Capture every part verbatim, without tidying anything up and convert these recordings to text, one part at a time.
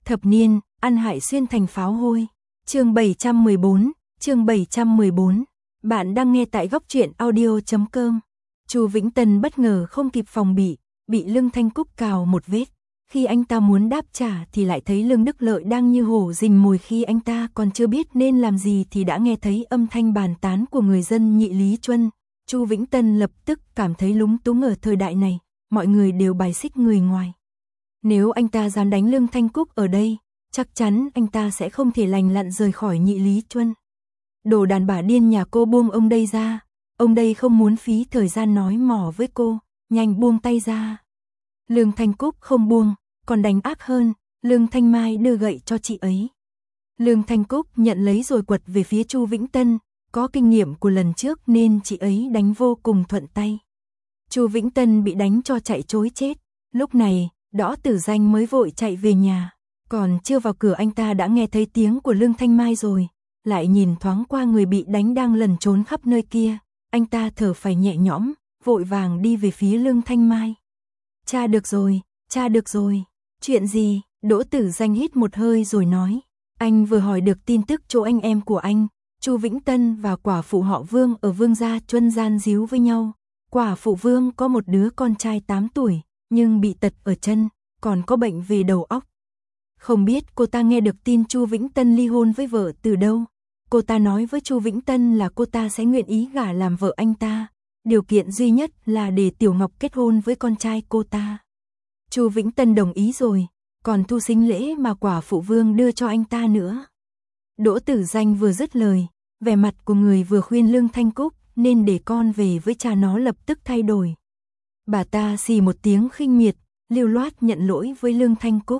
Thập niên, ăn hại xuyên thành pháo hôi. Chương bảy trăm mười bốn, chương bảy trăm mười bốn. Bạn đang nghe tại góc truyện audio chấm com. Chu Vĩnh Tân bất ngờ không kịp phòng bị, bị Lương Thanh Cúc cào một vết. Khi anh ta muốn đáp trả thì lại thấy Lương Đức Lợi đang như hổ rình mồi, khi anh ta còn chưa biết nên làm gì thì đã nghe thấy âm thanh bàn tán của người dân Nhị Lý Chuân. Chu Vĩnh Tân lập tức cảm thấy lúng túng. Ở thời đại này, mọi người đều bài xích người ngoài. Nếu anh ta dám đánh Lương Thanh Cúc ở đây, chắc chắn anh ta sẽ không thể lành lặn rời khỏi Nhị Lý Chuân. Đồ đàn bà điên nhà cô, buông ông đây ra. Ông đây không muốn phí thời gian nói mỏ với cô, nhanh buông tay ra. Lương Thanh Cúc không buông, còn đánh ác hơn. Lương Thanh Mai đưa gậy cho chị ấy. Lương Thanh Cúc nhận lấy rồi quật về phía Chu Vĩnh Tân. Có kinh nghiệm của lần trước nên chị ấy đánh vô cùng thuận tay. Chu Vĩnh Tân bị đánh cho chạy trối chết. Lúc này, Đỗ Tử Danh mới vội chạy về nhà. Còn chưa vào cửa anh ta đã nghe thấy tiếng của Lương Thanh Mai rồi. Lại nhìn thoáng qua người bị đánh đang lẩn trốn khắp nơi kia. Anh ta thở phào nhẹ nhõm, vội vàng đi về phía Lương Thanh Mai. Cha được rồi, cha được rồi. Chuyện gì? Đỗ Tử Danh hít một hơi rồi nói. Anh vừa hỏi được tin tức chỗ anh em của anh. Chu Vĩnh Tân và quả phụ họ Vương ở Vương gia Chuân gian díu với nhau. Quả phụ Vương có một đứa con trai tám tuổi, nhưng bị tật ở chân, còn có bệnh về đầu óc. Không biết cô ta nghe được tin Chu Vĩnh Tân ly hôn với vợ từ đâu. Cô ta nói với Chu Vĩnh Tân là cô ta sẽ nguyện ý gả làm vợ anh ta. Điều kiện duy nhất là để Tiểu Ngọc kết hôn với con trai cô ta. Chu Vĩnh Tân đồng ý rồi, còn thu sính lễ mà quả phụ Vương đưa cho anh ta nữa. Đỗ Tử Danh vừa dứt lời, vẻ mặt của người vừa khuyên Lương Thanh Cúc nên để con về với cha nó lập tức thay đổi. Bà ta xì một tiếng khinh miệt, lưu loát nhận lỗi với Lương Thanh Cúc.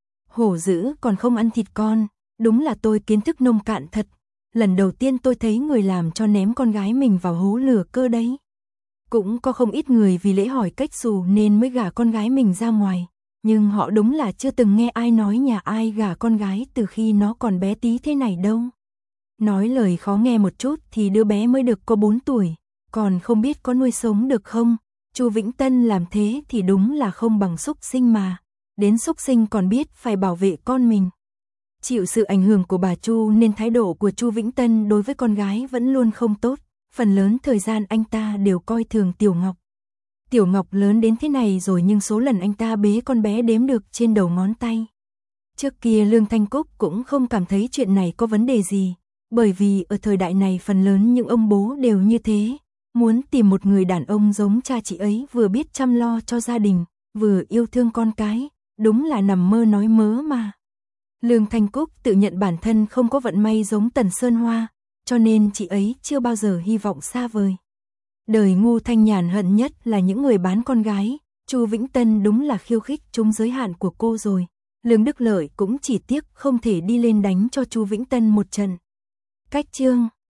Hổ dữ còn không ăn thịt con, đúng là tôi kiến thức nông cạn thật. Lần đầu tiên tôi thấy người làm cho ném con gái mình vào hố lửa cơ đấy. Cũng có không ít người vì lễ hỏi cách xù nên mới gả con gái mình ra ngoài. Nhưng họ đúng là chưa từng nghe ai nói nhà ai gả con gái từ khi nó còn bé tí thế này đâu. Nói lời khó nghe một chút thì đứa bé mới được có bốn tuổi, còn không biết có nuôi sống được không. Chu Vĩnh Tân làm thế thì đúng là không bằng súc sinh mà. Đến súc sinh còn biết phải bảo vệ con mình. Chịu sự ảnh hưởng của bà Chu nên thái độ của Chu Vĩnh Tân đối với con gái vẫn luôn không tốt. Phần lớn thời gian anh ta đều coi thường Tiểu Ngọc. Tiểu Ngọc lớn đến thế này rồi nhưng số lần anh ta bế con bé đếm được trên đầu ngón tay. Trước kia Lương Thanh Cúc cũng không cảm thấy chuyện này có vấn đề gì. Bởi vì ở thời đại này phần lớn những ông bố đều như thế. Muốn tìm một người đàn ông giống cha chị ấy, vừa biết chăm lo cho gia đình, vừa yêu thương con cái. Đúng là nằm mơ nói mớ mà. Lương Thanh Cúc tự nhận bản thân không có vận may giống Tần Sơn Hoa, cho nên chị ấy chưa bao giờ hy vọng xa vời. Đời ngu thanh nhàn hận nhất là những người bán con gái. Chu Vĩnh Tân đúng là khiêu khích trúng giới hạn của cô rồi. Lương Đức Lợi cũng chỉ tiếc không thể đi lên đánh cho Chu Vĩnh Tân một trận. Cách chương